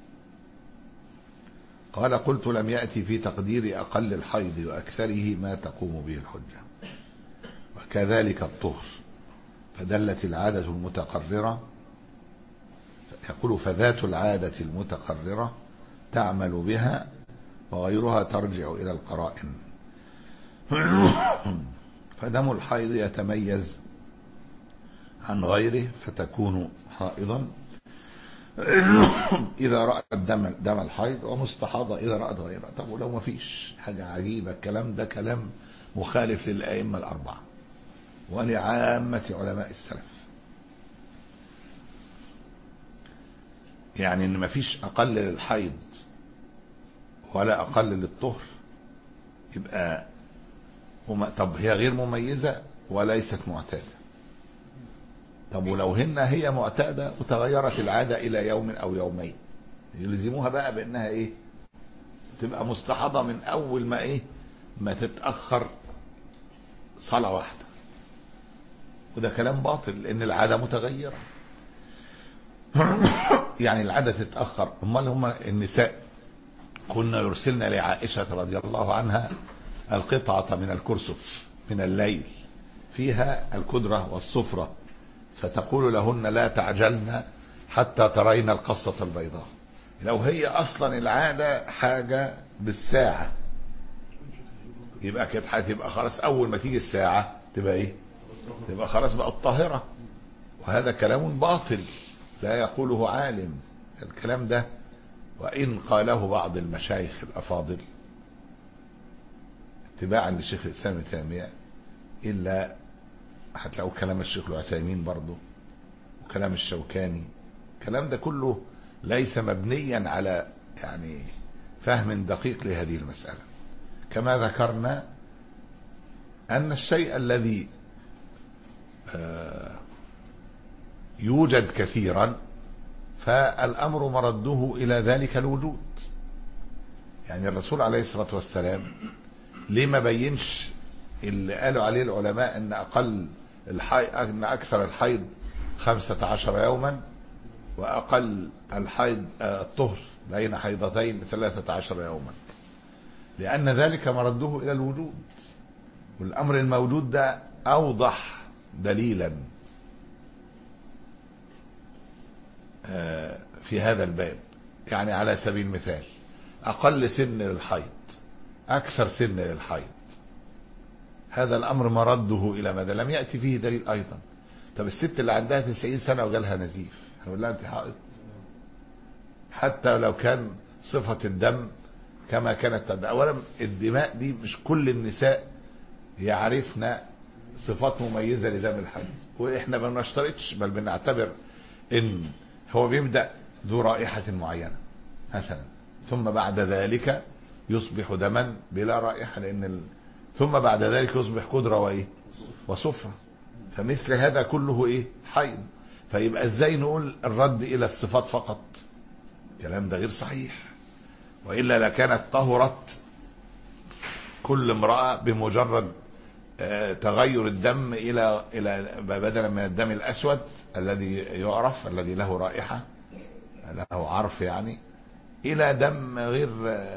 قال قلت لم يأتي في تقدير أقل الحيض وأكثره ما تقوم به الحجة، وكذلك الطهر، فدلت العادة المتقررة، يقول فذات العادة المتقررة تعمل بها وغيرها ترجع إلى القرائن. فدم الحيض يتميز عن غيره فتكون حائضا إذا رأت دم دم الحيض، ومستحاضة إذا رأت غيره. طب ولو ما فيش حاجة عجيبة، الكلام ده كلام مخالف للأئمة الأربعة ولعامة علماء السلف، يعني إن ما فيش أقل للحيض ولا أقل للطهر، يبقى طب هي غير مميزة وليست معتادة. طب ولو هن هي معتادة وتغيرت العادة إلى يوم أو يومين، يلزموها بقى بأنها إيه؟ تبقى مستحاضة من أول ما إيه؟ ما تتأخر صلاة واحدة. وده كلام باطل لأن العادة متغيرة. يعني العادة تتأخر. أمال هم النساء كنا يرسلن لعائشة رضي الله عنها القطعة من الكرسف من الليل فيها الكدرة والصفرة، فتقول لهن لا تعجلن حتى ترين القصة البيضاء. لو هي أصلا العادة حاجة بالساعة، يبقى كده هتبقى خلاص أول ما تيجي الساعة تبقى إيه؟ تبقى خلاص بقى الطاهرة. وهذا كلام باطل لا يقوله عالم. الكلام ده وإن قاله بعض المشايخ الأفاضل اتباعا للشيخ الإسلام ابن تيمية، إلا هتلاقوا كلام الشيخ العثيمين برضه وكلام الشوكاني. الكلام ده كله ليس مبنيا على يعني فهم دقيق لهذه المسألة. كما ذكرنا أن الشيء الذي يوجد كثيرا فالأمر مرده إلى ذلك الوجود. يعني الرسول عليه الصلاة والسلام ليه ما بينش اللي قالوا عليه العلماء أن أقل الحيض أن أكثر الحيض خمسة عشر يوما وأقل الحيض الطهر بين حيضتين ثلاثة عشر يوما؟ لأن ذلك مرده إلى الوجود، والأمر الموجود ده أوضح دليلا في هذا الباب. يعني على سبيل المثال أقل سن للحيض أكثر سن للحيض، هذا الأمر مرده إلى ماذا؟ لم يأتي فيه دليل أيضا. طب الست اللي عندها تسعين سنة وجالها نزيف هنقول لها أنت حائض؟ حتى لو كان صفة الدم كما كانت تدعى. أولا الدماء دي مش كل النساء يعرفن صفات مميزة لدم الحيض، وإحنا ما بنشترطش بل بنعتبر إن هو بيبدأ ذو رائحة معينة مثلا، ثم بعد ذلك يصبح دما بلا رائحة، لأن ال... ثم بعد ذلك يصبح قدرة وإيه وصفرة. فمثل هذا كله إيه حيض. فيبقى إزاي نقول الرد إلى الصفات فقط؟ كلام ده غير صحيح، وإلا لكانت طهرت كل امرأة بمجرد تغير الدم إلى إلى بدلا من الدم الأسود الذي يعرف الذي له رائحة له عرف يعني إلى دم غير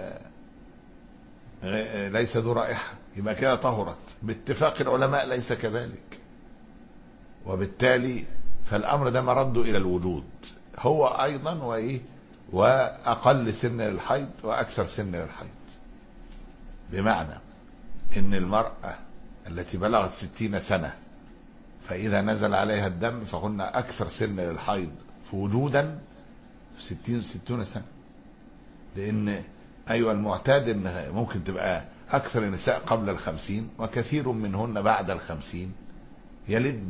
ليس ذو رائحة، يبقى كده طهرت. باتفاق العلماء ليس كذلك، وبالتالي فالأمر ده مرده إلى الوجود هو أيضا وإيه وأقل سن للحيض وأكثر سن للحيض. بمعنى إن المرأة التي بلغت ستين سنة فإذا نزل عليها الدم فقلنا أكثر سن للحيض في وجودا في ستين ستون سنة، لأن أيوة المعتاد إن ممكن تبقى أكثر النساء قبل الخمسين وكثير منهن بعد الخمسين يلدن.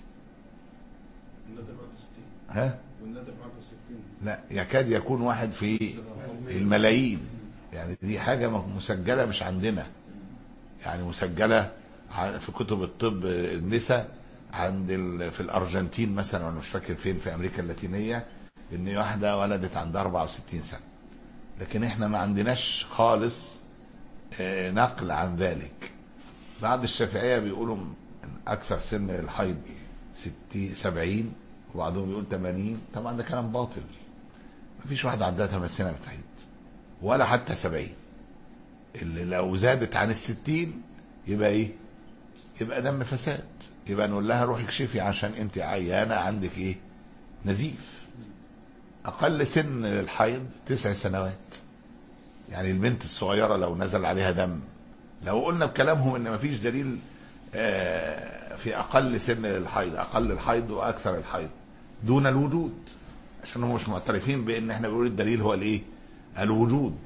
ها؟ لا يكاد يكون واحد في الملايين. يعني دي حاجة مسجلة مش عندنا، يعني مسجلة في كتب الطب النساء عند في الأرجنتين مثلا، وأنا مش فاكر فين في أمريكا اللاتينية، إن واحدة ولدت عندها أربعة وستين سنة. لكن إحنا ما عندناش خالص نقل عن ذلك. بعض الشافعية بيقولوا أكثر سن الحيض ستين سبعين، وبعضهم بيقول ثمانين. طبعا ده كلام باطل. ما فيش واحدة عندها ثمانين سنة بتحيض ولا حتى سبعين. اللي لو زادت عن الستين يبقى ايه؟ يبقى دم فساد. يبقى نقول لها روحي اكشفي عشان انت عيانة عندك ايه؟ نزيف. اقل سن للحيض تسع سنوات. يعني البنت الصغيرة لو نزل عليها دم، لو قلنا بكلامهم ان مفيش دليل في اقل سن الحيض، اقل الحيض واكثر الحيض دون الوجود، عشان هم مش معترفين بان احنا بنقول الدليل هو الايه؟ الوجود.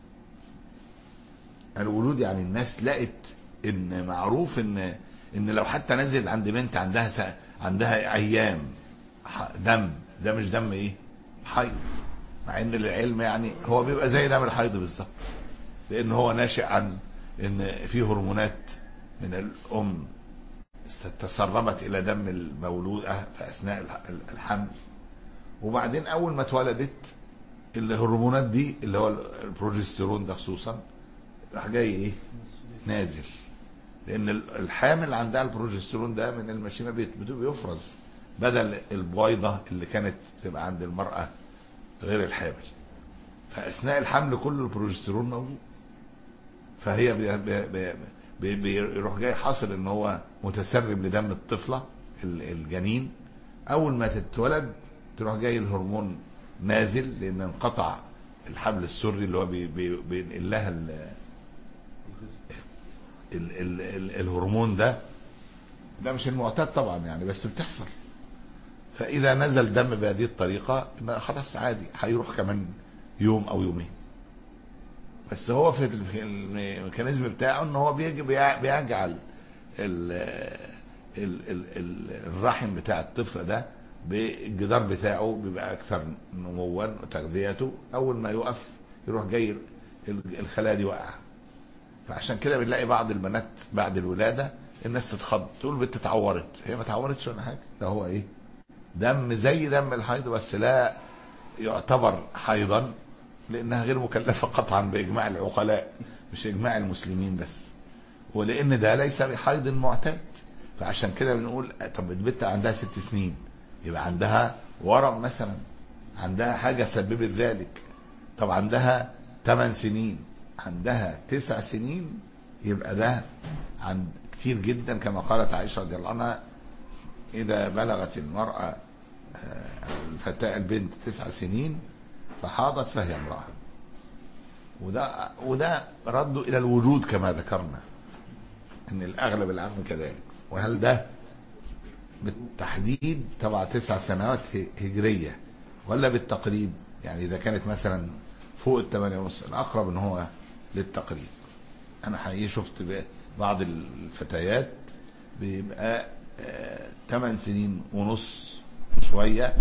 الوجود يعني الناس لقت ان معروف ان ان لو حتى نزل عند بنت عندها س... عندها ايام دم، ده مش دم ايه؟ حيض. مع ان العلم يعني هو بيبقى زي دم الحيض بالظبط، لان هو ناشئ عن ان في هرمونات من الام تسربت الى دم المولود في اثناء الحمل، وبعدين اول ما اتولدت الهرمونات دي اللي هو البروجستيرون ده خصوصا راح جاي ايه؟ نازل. لان الحامل عندها البروجستيرون ده من المشيمه بيفرز بدل البويضه اللي كانت تبقى عند المراه غير الحامل. فاثناء الحمل كل البروجستيرون موجود، فهي بي بي بي بيروح جاي حاصل ان هو متسرب لدم الطفله الجنين. اول ما تتولد تروح جاي الهرمون نازل، لان انقطع الحبل السري اللي هو بينقل لها ال ال ال ال الهرمون ده. ده مش المعتاد طبعا يعني، بس بتحصل. فاذا نزل دم بهذه الطريقه خلاص عادي، هيروح كمان يوم او يومين. بس هو في الميكانيزم بتاعه ان هو بيجي بيجعل الرحم بتاع الطفل ده بالجدار بتاعه بيبقى اكثر نموا وتغذيته. اول ما يقف يروح جاي الخلايا دي واقعه. فعشان كده بنلاقي بعض البنات بعد الولاده الناس تتخض تقول بنت اتعورت. هي ما اتعورتش ولا حاجه، ده هو ايه؟ دم زي دم الحيض، بس لا يعتبر حيضا لانها غير مكلفه قطعا باجماع العقلاء، مش اجماع المسلمين بس، ولان ده ليس بحيض معتاد. فعشان كده بنقول طب البنت عندها ست سنين يبقى عندها ورم مثلا، عندها حاجه سببت ذلك. طب عندها ثمان سنين، عندها تسع سنين، يبقى ده عند كتير جدا. كما قالت عائشه رضي الله عنها اذا بلغت المراه الفتاه البنت تسع سنين فحاضت فهي امرأة. وده وده رد الى الوجود كما ذكرنا ان الاغلب العام كذلك. وهل ده بالتحديد طبعا تسع سنوات هجرية ولا بالتقريب؟ يعني اذا كانت مثلا فوق الثمانية ونص الاقرب ان هو للتقريب. انا حقيقي شفت بعض الفتيات بيبقى ثمان سنين ونص شوية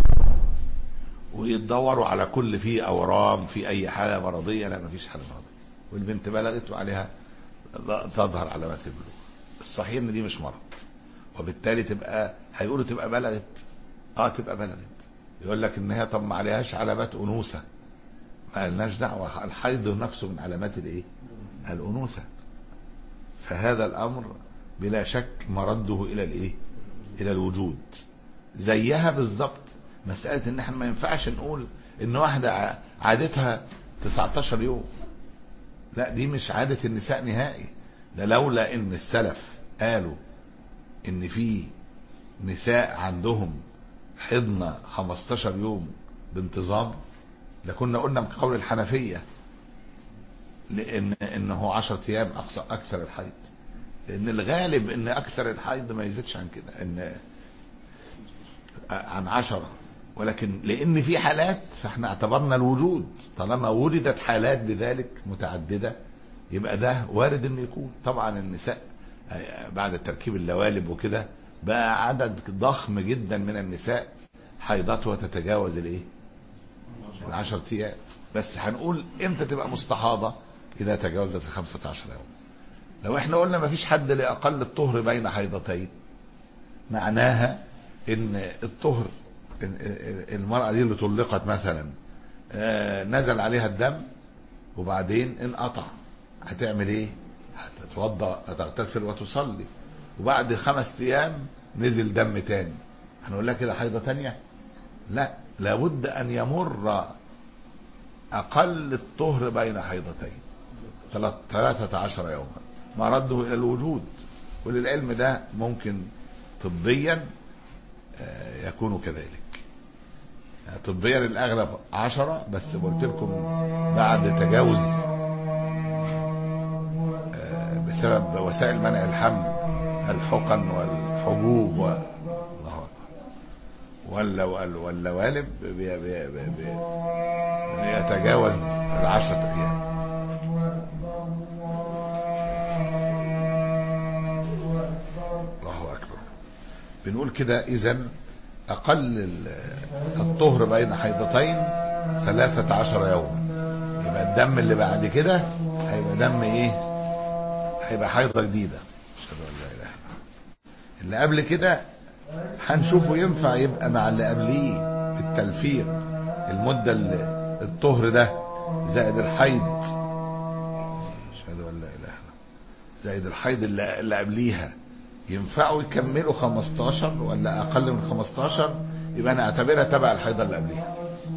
ويتدوروا على كل فيه اورام في اي حاله مرضيه. لا مفيش حاله مرضيه، والبنت بلغت وعليها تظهر علامات البلوغ. الصحيح ان دي مش مرض، وبالتالي تبقى هيقولوا تبقى بلغت. اه تبقى بلغت. يقول لك ان هي طب ما عليهاش علامات انوثه. ما لناش دعوه، الحيض نفسه من علامات الايه؟ الانوثه. فهذا الامر بلا شك مرده الى الايه؟ الى الوجود. زيها بالظبط مسألة ان احنا ما ينفعش نقول ان واحدة عادتها تسعتاشر يوم. لا دي مش عادة النساء نهائي. ده لولا ان السلف قالوا ان في نساء عندهم حضن خمستاشر يوم بانتظام لكنا قلنا من قول الحنفية لان انه عشرة ايام اقصى اكثر الحيض. لان الغالب ان اكثر الحيض ما يزيدش عن كده، ان عن عشرة. ولكن لان في حالات فاحنا اعتبرنا الوجود. طالما وجدت حالات بذلك متعدده يبقى ده وارد انه يكون. طبعا النساء بعد تركيب اللوالب وكده بقى عدد ضخم جدا من النساء حيضاتها تتجاوز الايه؟ العشرة ايام. بس هنقول امتى تبقى مستحاضه؟ اذا تجاوزت في خمسة عشر يوم. لو احنا قلنا ما فيش حد لاقل الطهر بين حيضتين، معناها ان الطهر المرأة دي اللي طلقت مثلا نزل عليها الدم وبعدين انقطع، هتعمل ايه؟ هتتوضا، هتغتسل وتصلي، وبعد خمس ايام نزل دم تاني، هنقول لها كده حيضة تانية؟ لا، لابد ان يمر اقل الطهر بين حيضتين ثلاثة عشر يوما، مرده الى الوجود. وللعلم ده ممكن طبيا يكون كذلك. طبيا الاغلب عشرة، بس قلت لكم بعد تجاوز بسبب وسائل منع الحمل، الحقن والحبوب و... الله أكبر. ولا ولا والب بي بي بي بي بيتجاوز العشرة أيام. الله أكبر. بنقول كده إذن أقل الطهر بين حيضتين ثلاثة عشر يوما، يبقى الدم اللي بعد كده هيبقى دم إيه؟ هيبقى حيضة جديدة. أشهد أن لا إله إلا الله. اللي قبل كده هنشوفه ينفع يبقى مع اللي قبليه بالتلفيق، المدة اللي الطهر ده زائد الحيض، أشهد أن لا إله إلا الله، زائد الحيض اللي, اللي قبليها ينفعوا يكملوا خمستاشر ولا أقل من خمستاشر، يبقى أنا أعتبرها تبع الحيضة اللي قبليها.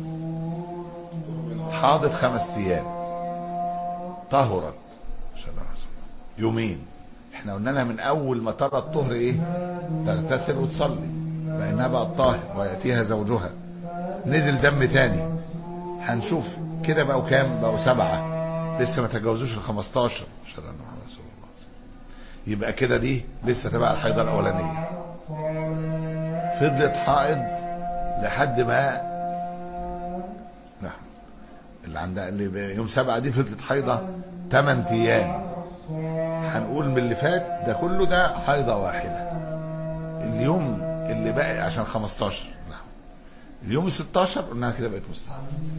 حاضت خمس أيام طهرت يومين، احنا قلنا لها من أول ما ترى الطهر إيه؟ تغتسل وتصلي بأنها بقى الطاهر ويأتيها زوجها. نزل دم تاني، هنشوف كده بقوا كام؟ بقوا سبعة، لسه ما تجاوزوش ال خمستاشر. أشهد أن محمد رسول الله. يبقى كده دي لسه تبع الحيضة الأولانية. فضلت حائض لحد ما لا اللي عندها اللي يوم سبعة دي فضلت حيضة ثمان أيام. هنقول من اللي فات ده كله ده حيضة واحدة. اليوم اللي باقي عشان خمستاشر، لا اليوم ستاشر قلنا كده بقت مستحب.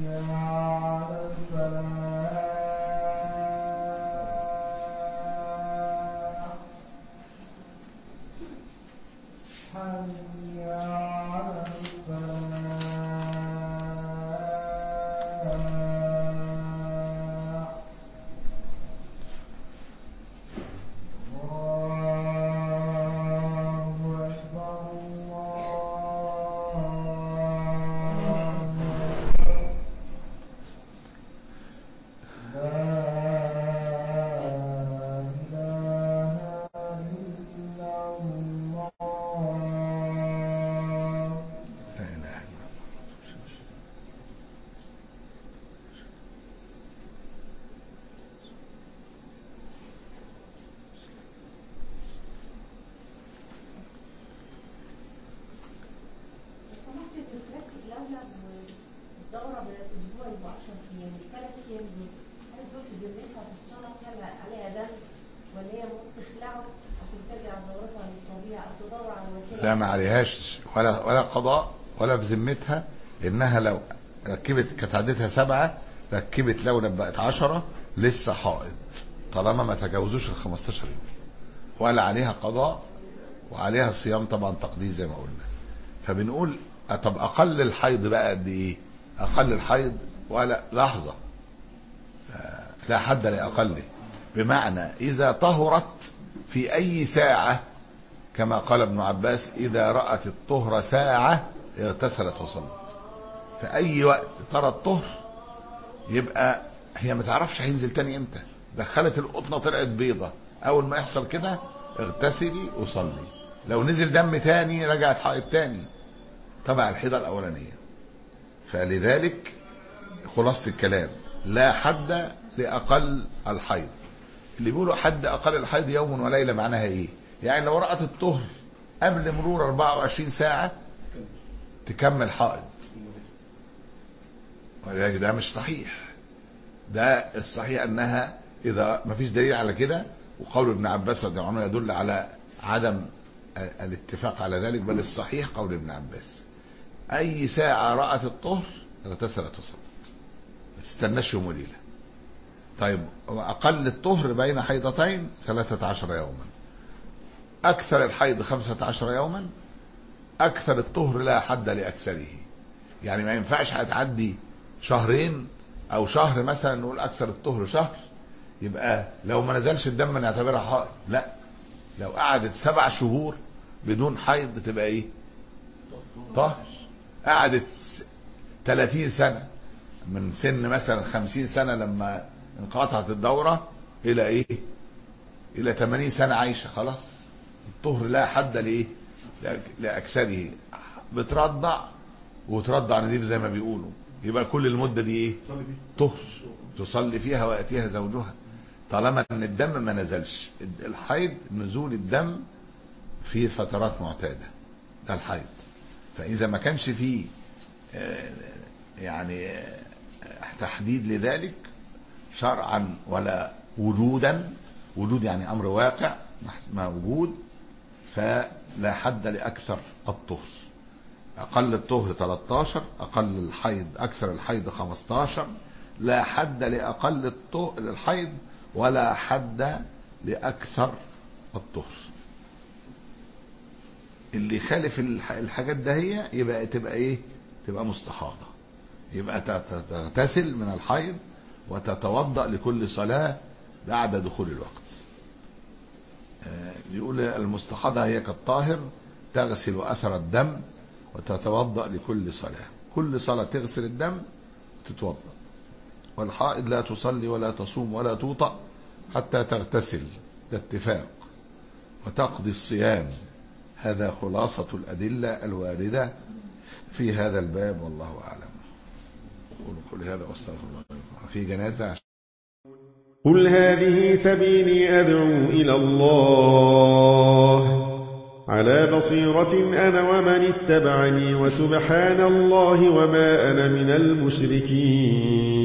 لا ما عليهاش ولا ولا قضاء ولا في ذمتها، انها لو ركبت كانت عدتها سبعه ركبت لو بقت عشرة لسه حائض طالما ما تجاوزوش ال خمستاشر يوم، ولا عليها قضاء وعليها صيام طبعا تقدير زي ما قلنا. فبنقول طب اقل الحيض بقى قد ايه؟ اقل الحيض ولا لحظه لا حد لاقله، بمعنى اذا طهرت في اي ساعه كما قال ابن عباس إذا رأت الطهر ساعة اغتسلت وصلت. في أي وقت ترى الطهر يبقى هي ما تعرفش هينزل تاني امتى، دخلت القطنة طلعت بيضة، أول ما يحصل كده اغتسلي وصلي. لو نزل دم تاني رجعت حائض تاني تبع الحيضة الأولانية. فلذلك خلاصة الكلام لا حد لأقل الحيض. اللي بيقولوا حد أقل الحيض يوم وليلة معناها إيه؟ يعني لو رأت الطهر قبل مرور أربعة وعشرين ساعة تكمل حائض، ولذلك ده مش صحيح. ده الصحيح أنها إذا ما فيش دليل على كده، وقول ابن عباس رضي الله عنه يدل على عدم الاتفاق على ذلك، بل الصحيح قول ابن عباس أي ساعة رأت الطهر اغتسلت وصلت، ما تستناش يوم وليلة. طيب أقل الطهر بين حيضتين ثلاثة عشر يوما، أكثر الحيض خمسة عشر يوما، أكثر الطهر لا حد لأكثره. يعني ما ينفعش هتعدي شهرين أو شهر مثلا نقول أكثر الطهر شهر، يبقى لو ما نزلش الدم نعتبرها حائض. لا، لو قعدت سبع شهور بدون حيض تبقى إيه؟ طهر. قعدت ثلاثين سنة من سن مثلا خمسين سنة لما انقطعت الدورة إلى إيه؟ إلى ثمانين سنة عايشة، خلاص الطهر لا حد لإيه؟ لأكثره. بترضع وترضع نظيف زي ما بيقولوا، يبقى كل المدة دي إيه؟ طهر تصلي فيها ويأتيها زوجها. طالما ان الدم ما نزلش. الحيض نزول الدم في فترات معتادة، ده الحيض. فإذا ما كانش فيه يعني تحديد لذلك شرعا ولا وجودا، وجود يعني أمر واقع موجود، فلا حد لأكثر الطهر. أقل الطهر ثلاثة عشر، أقل الحيض أكثر الحيض خمسة عشر، لا حد لأقل الحيض ولا حد لأكثر الطهر. اللي خالف الحاجات ده هي يبقى تبقى ايه؟ تبقى مستحاضة، يبقى تغتسل من الحيض وتتوضأ لكل صلاة بعد دخول الوقت. يقول المستحاضة هي كالطاهر تغسل أثر الدم وتتوضأ لكل صلاة، كل صلاة تغسل الدم وتتوضأ. والحائض لا تصلي ولا تصوم ولا توطأ حتى تغتسل، ده اتفاق، وتقضي الصيام. هذا خلاصة الأدلة الواردة في هذا الباب، والله أعلم. قولوا قولي هذا واستغفر الله. في جنازة. قل هذه سبيلي أدعو إلى الله على بصيرة أنا ومن اتبعني، وسبحان الله وما أنا من المشركين.